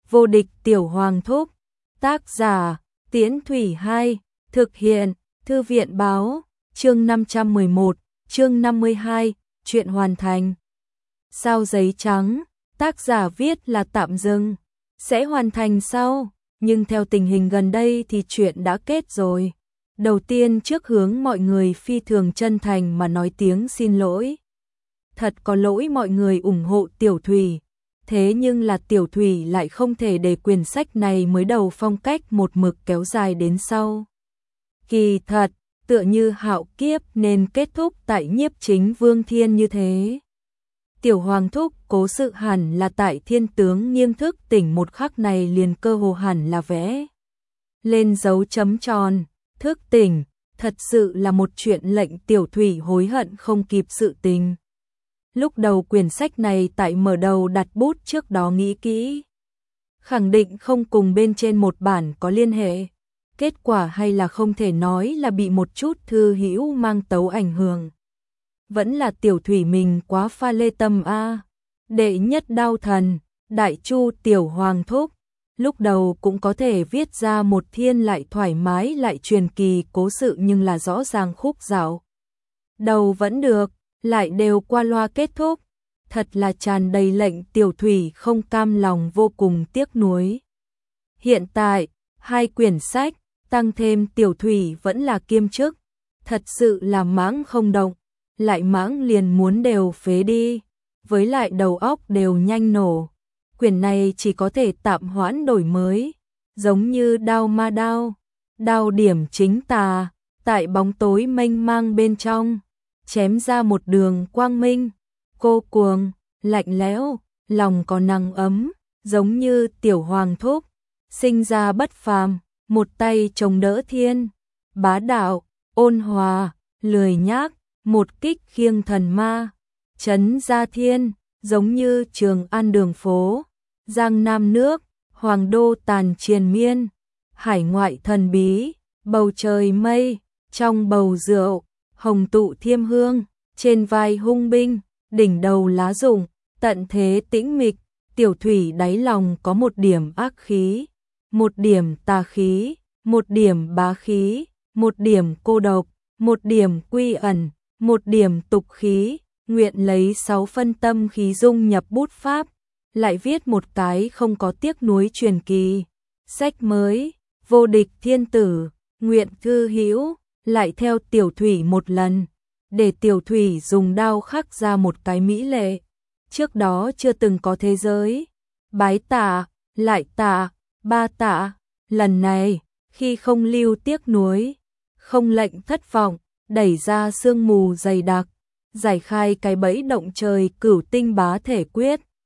Vô địch tiểu hoàng thúc. Tác giả Tiễn Thủy 2. Thực hiện Thư viện báo. Chương 511, chương 52, chuyện hoàn thành. Sao giấy trắng, tác giả viết là tạm dừng, sẽ hoàn thành sau, nhưng theo tình hình gần đây thì chuyện đã kết rồi. Đầu tiên trước hướng mọi người phi thường chân thành mà nói tiếng xin lỗi. Thật có lỗi mọi người ủng hộ Tiểu Thủy, thế nhưng là Tiểu Thủy lại không thể để quyển sách này mới đầu phong cách một mực kéo dài đến sau. Kỳ thật, tựa như Hạo Kiếp nên kết thúc tại Nhiếp Chính Vương Thiên như thế. Tiểu Hoàng thúc cố sự hẳn là tại Thiên tướng nghiêng thức tỉnh một khắc này liền cơ hồ hẳn là vẽ lên dấu chấm tròn, thức tỉnh, thật sự là một chuyện lệnh Tiểu Thủy hối hận không kịp sự tình. Lúc đầu quyển sách này tại mở đầu đặt bút trước đó nghĩ kỹ, khẳng định không cùng bên trên một bản có liên hệ. Kết quả hay là không thể nói là bị một chút thư hữu mang tấu ảnh hưởng. Vẫn là Tiểu Thủy mình quá pha lê tâm a. Đệ nhất đao thần, Đại Chu Tiểu Hoàng thúc, lúc đầu cũng có thể viết ra một thiên lại thoải mái lại truyền kỳ cố sự nhưng là rõ ràng khúc dạo đầu vẫn được, lại đều qua loa kết thúc, thật là tràn đầy lệnh Tiểu Thủy không cam lòng vô cùng tiếc nuối. Hiện tại, 2 quyển sách, tăng thêm Tiểu Thủy vẫn là kiêm chức, thật sự là mãng không động, lại mãng liền muốn đều phế đi, với lại đầu óc đều nhanh nổ. Quyển này chỉ có thể tạm hoãn đổi mới, giống như đao ma đao, đao điểm chính tà, tại bóng tối mênh mang bên trong, chém ra một đường quang minh, cô cuồng, lạnh lẽo, lòng có nắng ấm, giống như Tiểu Hoàng thúc, sinh ra bất phàm, một tay chống đỡ thiên, bá đạo, ôn hòa, lười nhác, một kích khiêng thần ma, chấn ra thiên, giống như Trường An đường phố, Giang Nam nước, Hoàng đô tàn triền miên, hải ngoại thần bí, bầu trời mây, trong bầu rượu, hồng tụ thiêm hương, trên vai hung binh, đỉnh đầu lá rụng, tận thế tĩnh mịch, Tiểu Thủy đáy lòng có một điểm ác khí, một điểm tà khí, một điểm bá khí, một điểm cô độc, một điểm quy ẩn, một điểm tục khí, nguyện lấy 6 phân tâm khí dung nhập bút pháp, lại viết một cái không có tiếc nuối truyền kỳ. Sách mới, Vô địch thiên tử, nguyện thư hữu, lại theo Tiểu Thủy một lần, để Tiểu Thủy dùng đao khắc ra một cái mỹ lệ, trước đó chưa từng có thế giới. Bái tạ, lại tạ, ba tạ, lần này, khi không lưu tiếc nuối, không lệnh thất vọng, đẩy ra sương mù dày đặc, giải khai cái bẫy động trời cửu tinh bá thể quyết,